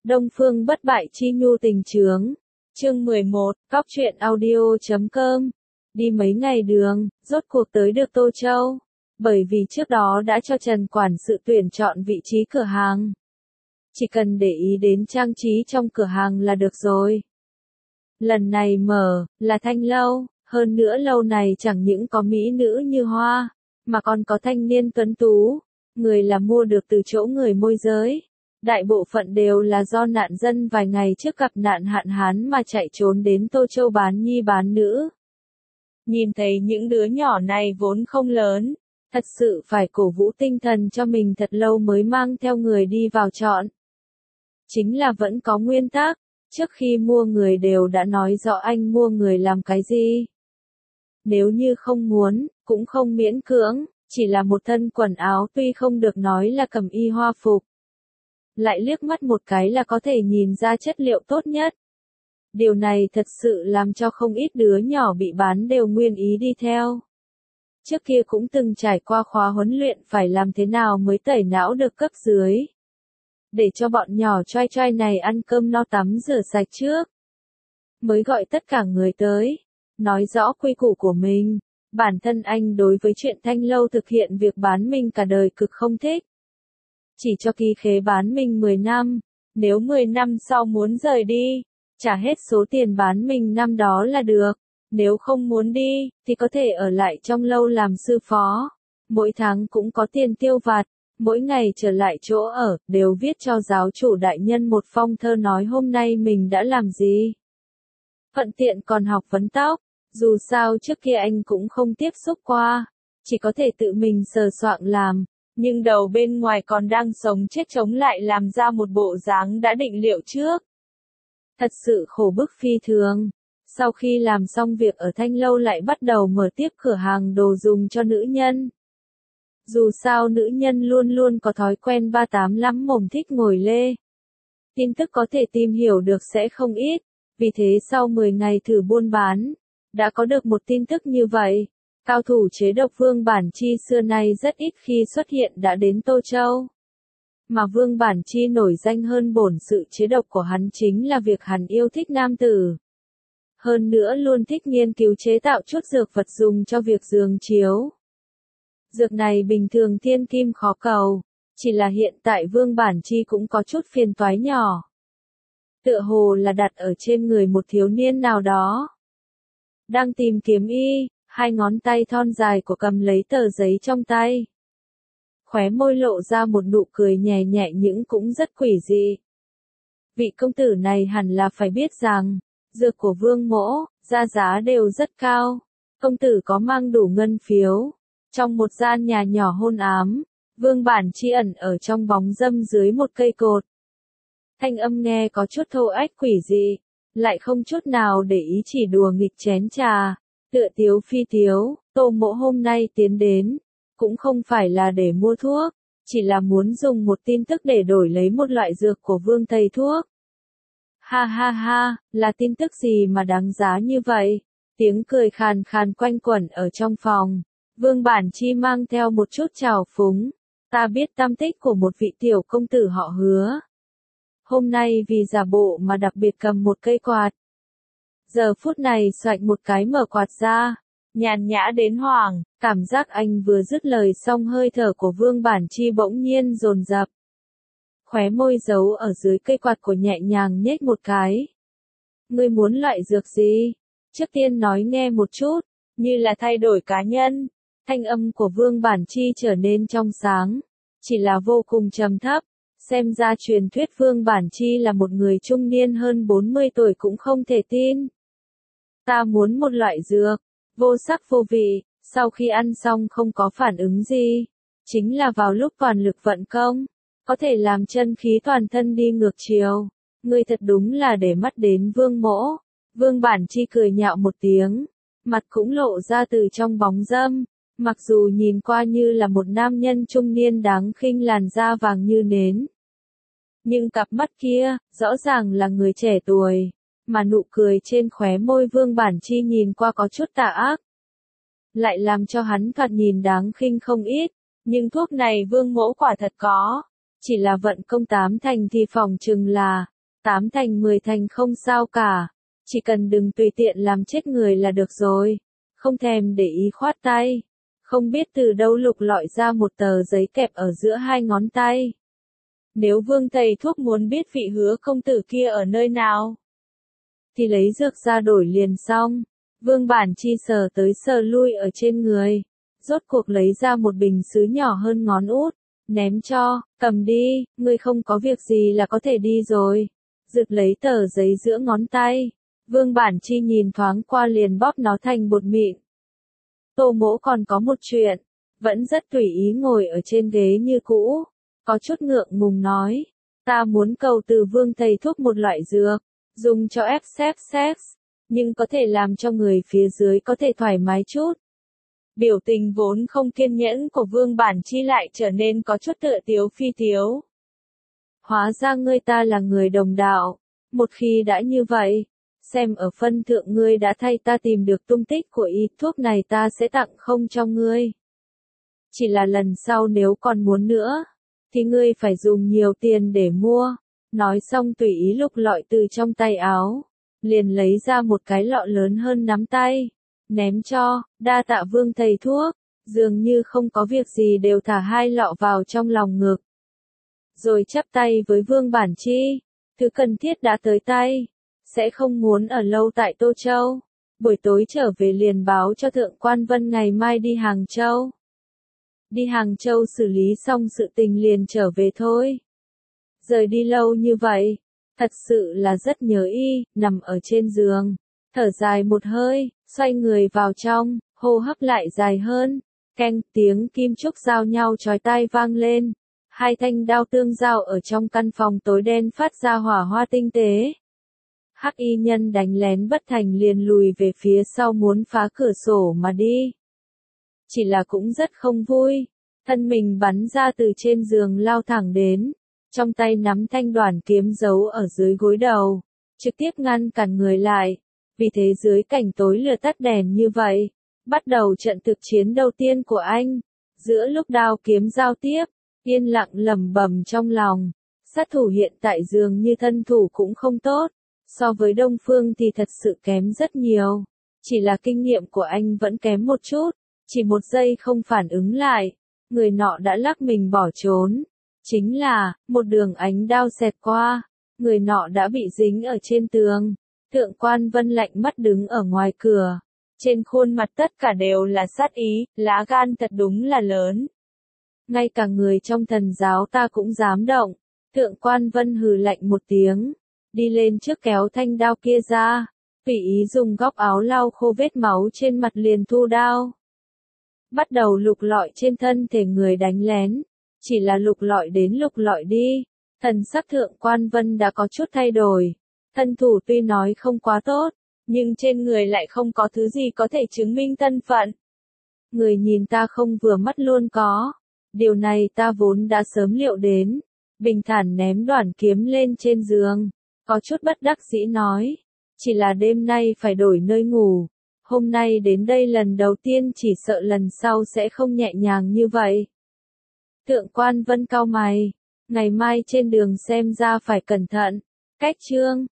Đông Phương bất bại chi nhu tình chướng. Chương 11, Cóc truyện audio.com. Đi mấy ngày đường, rốt cuộc tới được Tô Châu. Bởi vì trước đó đã cho Trần quản sự tuyển chọn vị trí cửa hàng. Chỉ cần để ý đến trang trí trong cửa hàng là được rồi. Lần này mở, là thanh lâu, hơn nữa lâu này chẳng những có mỹ nữ như hoa, mà còn có thanh niên tuấn tú, người là mua được từ chỗ người môi giới. Đại bộ phận đều là do nạn dân vài ngày trước gặp nạn hạn hán mà chạy trốn đến Tô Châu bán nhi bán nữ. Nhìn thấy những đứa nhỏ này vốn không lớn, thật sự phải cổ vũ tinh thần cho mình thật lâu mới mang theo người đi vào chọn. Chính là vẫn có nguyên tắc, trước khi mua người đều đã nói rõ anh mua người làm cái gì. Nếu như không muốn, cũng không miễn cưỡng, chỉ là một thân quần áo tuy không được nói là cẩm y hoa phục. Lại liếc mắt một cái là có thể nhìn ra chất liệu tốt nhất. Điều này thật sự làm cho không ít đứa nhỏ bị bán đều nguyên ý đi theo. Trước kia cũng từng trải qua khóa huấn luyện phải làm thế nào mới tẩy não được cấp dưới. Để cho bọn nhỏ choai choai này ăn cơm no tắm rửa sạch trước. Mới gọi tất cả người tới. Nói rõ quy củ của mình. Bản thân anh đối với chuyện thanh lâu thực hiện việc bán mình cả đời cực không thích. Chỉ cho ký khế bán mình 10 năm, nếu 10 năm sau muốn rời đi, trả hết số tiền bán mình năm đó là được, nếu không muốn đi, thì có thể ở lại trong lâu làm sư phó, mỗi tháng cũng có tiền tiêu vặt, mỗi ngày trở lại chỗ ở, đều viết cho giáo chủ đại nhân một phong thơ nói hôm nay mình đã làm gì. Thuận tiện còn học vấn tóc, dù sao trước kia anh cũng không tiếp xúc qua, chỉ có thể tự mình sờ soạng làm. Nhưng đầu bên ngoài còn đang sống chết chống lại làm ra một bộ dáng đã định liệu trước. Thật sự khổ bức phi thường. Sau khi làm xong việc ở thanh lâu lại bắt đầu mở tiếp cửa hàng đồ dùng cho nữ nhân. Dù sao nữ nhân luôn luôn có thói quen 38 lắm mồm thích ngồi lê. Tin tức có thể tìm hiểu được sẽ không ít. Vì thế sau 10 ngày thử buôn bán, đã có được một tin tức như vậy. Cao thủ chế độc Vương Bản Chi xưa nay rất ít khi xuất hiện đã đến Tô Châu. Mà Vương Bản Chi nổi danh hơn bổn sự chế độc của hắn chính là việc hắn yêu thích nam tử. Hơn nữa luôn thích nghiên cứu chế tạo chút dược vật dùng cho việc giường chiếu. Dược này bình thường thiên kim khó cầu, chỉ là hiện tại Vương Bản Chi cũng có chút phiền toái nhỏ. Tựa hồ là đặt ở trên người một thiếu niên nào đó. Đang tìm kiếm y. Hai ngón tay thon dài của cầm lấy tờ giấy trong tay. Khóe môi lộ ra một nụ cười nhẹ nhẹ nhưng cũng rất quỷ dị. Vị công tử này hẳn là phải biết rằng, dược của Vương Mỗ, giá đều rất cao. Công tử có mang đủ ngân phiếu. Trong một gian nhà nhỏ hôn ám, Vương Bản Chi ẩn ở trong bóng râm dưới một cây cột. Thanh âm nghe có chút thô ách quỷ dị, lại không chút nào để ý chỉ đùa nghịch chén trà. Tựa tiếu phi tiếu, Tô Mỗ hôm nay tiến đến, cũng không phải là để mua thuốc, chỉ là muốn dùng một tin tức để đổi lấy một loại dược của Vương thầy thuốc. Ha ha ha, là tin tức gì mà đáng giá như vậy? Tiếng cười khàn khàn quanh quẩn ở trong phòng. Vương Bản Chi mang theo một chút trào phúng. Ta biết tăm tích của một vị tiểu công tử họ Hứa. Hôm nay vì giả bộ mà đặc biệt cầm một cây quạt. Giờ phút này xoạch một cái mở quạt ra, nhàn nhã đến hoảng, cảm giác anh vừa dứt lời xong hơi thở của Vương Bản Chi bỗng nhiên dồn dập. Khóe môi giấu ở dưới cây quạt của nhẹ nhàng nhếch một cái. Ngươi muốn loại dược gì? Trước tiên nói nghe một chút, như là thay đổi cá nhân. Thanh âm của Vương Bản Chi trở nên trong sáng, chỉ là vô cùng trầm thấp. Xem ra truyền thuyết Vương Bản Chi là một người trung niên hơn 40 tuổi cũng không thể tin. Ta muốn một loại dược, vô sắc vô vị, sau khi ăn xong không có phản ứng gì. Chính là vào lúc toàn lực vận công, có thể làm chân khí toàn thân đi ngược chiều. Ngươi thật đúng là để mắt đến Vương Mỗ. Vương Bản Chi cười nhạo một tiếng, mặt cũng lộ ra từ trong bóng râm. Mặc dù nhìn qua như là một nam nhân trung niên đáng khinh làn da vàng như nến. Nhưng cặp mắt kia, rõ ràng là người trẻ tuổi. Mà nụ cười trên khóe môi Vương Bản Chi nhìn qua có chút tà ác. Lại làm cho hắn thoạt nhìn đáng khinh không ít. Nhưng thuốc này Vương Mỗ quả thật có. Chỉ là vận công 8 thành thì phòng chừng là, 8 thành 10 thành không sao cả. Chỉ cần đừng tùy tiện làm chết người là được rồi. Không thèm để ý khoát tay. Không biết từ đâu lục lọi ra một tờ giấy kẹp ở giữa hai ngón tay. Nếu Vương thầy thuốc muốn biết vị Hứa công tử kia ở nơi nào, thì lấy dược ra đổi liền xong. Vương Bản Chi sờ tới sờ lui ở trên người. Rốt cuộc lấy ra một bình sứ nhỏ hơn ngón út. Ném cho, cầm đi, ngươi không có việc gì là có thể đi rồi. Rực lấy tờ giấy giữa ngón tay. Vương Bản Chi nhìn thoáng qua liền bóp nó thành bột mịn. Tô Mỗ còn có một chuyện. Vẫn rất tùy ý ngồi ở trên ghế như cũ. Có chút ngượng ngùng nói. Ta muốn cầu từ Vương thầy thuốc một loại dược. Dùng cho ép sex. Nhưng có thể làm cho người phía dưới có thể thoải mái chút. Biểu tình vốn không kiên nhẫn của Vương Bản Chi lại trở nên có chút tựa tiếu phi tiếu. Hóa ra ngươi ta là người đồng đạo. Một khi đã như vậy, xem ở phân thượng ngươi đã thay ta tìm được tung tích của y thuốc này ta sẽ tặng không cho ngươi. Chỉ là lần sau nếu còn muốn nữa, thì ngươi phải dùng nhiều tiền để mua. Nói xong tùy ý lục lọi từ trong tay áo. Liền lấy ra một cái lọ lớn hơn nắm tay. Ném cho, đa tạ Vương thầy thuốc. Dường như không có việc gì đều thả hai lọ vào trong lòng ngực. Rồi chắp tay với Vương Bản Chi. Thứ cần thiết đã tới tay. Sẽ không muốn ở lâu tại Tô Châu. Buổi tối trở về liền báo cho Thượng Quan Vân ngày mai đi Hàng Châu. Đi Hàng Châu xử lý xong sự tình liền trở về thôi. Rời đi lâu như vậy. Thật sự là rất nhớ y, nằm ở trên giường. Thở dài một hơi, xoay người vào trong, hô hấp lại dài hơn. Keng, tiếng kim trúc giao nhau chói tai vang lên. Hai thanh đao tương giao ở trong căn phòng tối đen phát ra hỏa hoa tinh tế. Hắc y nhân đánh lén bất thành liền lùi về phía sau muốn phá cửa sổ mà đi. Chỉ là cũng rất không vui. Thân mình bắn ra từ trên giường lao thẳng đến. Trong tay nắm thanh đoản kiếm giấu ở dưới gối đầu. Trực tiếp ngăn cản người lại. Vì thế dưới cảnh tối lửa tắt đèn như vậy. Bắt đầu trận thực chiến đầu tiên của anh. Giữa lúc đao kiếm giao tiếp. Yên lặng lẩm bẩm trong lòng. Sát thủ hiện tại dường như thân thủ cũng không tốt. So với Đông Phương thì thật sự kém rất nhiều. Chỉ là kinh nghiệm của anh vẫn kém một chút. Chỉ một giây không phản ứng lại. Người nọ đã lắc mình bỏ trốn. Chính là, một đường ánh đao xẹt qua. Người nọ đã bị dính ở trên tường. Thượng Quan Vân lạnh mắt đứng ở ngoài cửa. Trên khuôn mặt tất cả đều là sát ý, lá gan thật đúng là lớn. Ngay cả người trong thần giáo ta cũng dám động. Thượng Quan Vân hừ lạnh một tiếng. Đi lên trước kéo thanh đao kia ra. Tùy ý dùng góc áo lau khô vết máu trên mặt liền thu đao. Bắt đầu lục lọi trên thân thể người đánh lén. Chỉ là lục lọi đến lục lọi đi. Thần sắc Thượng Quan Vân đã có chút thay đổi. Thân thủ tuy nói không quá tốt, nhưng trên người lại không có thứ gì có thể chứng minh thân phận. Người nhìn ta không vừa mắt luôn có. Điều này ta vốn đã sớm liệu đến. Bình thản ném đoản kiếm lên trên giường. Có chút bất đắc dĩ nói. Chỉ là đêm nay phải đổi nơi ngủ. Hôm nay đến đây lần đầu tiên chỉ sợ lần sau sẽ không nhẹ nhàng như vậy. Thượng Quan Vân cau mày. Ngày mai trên đường xem ra phải cẩn thận. Cách chương.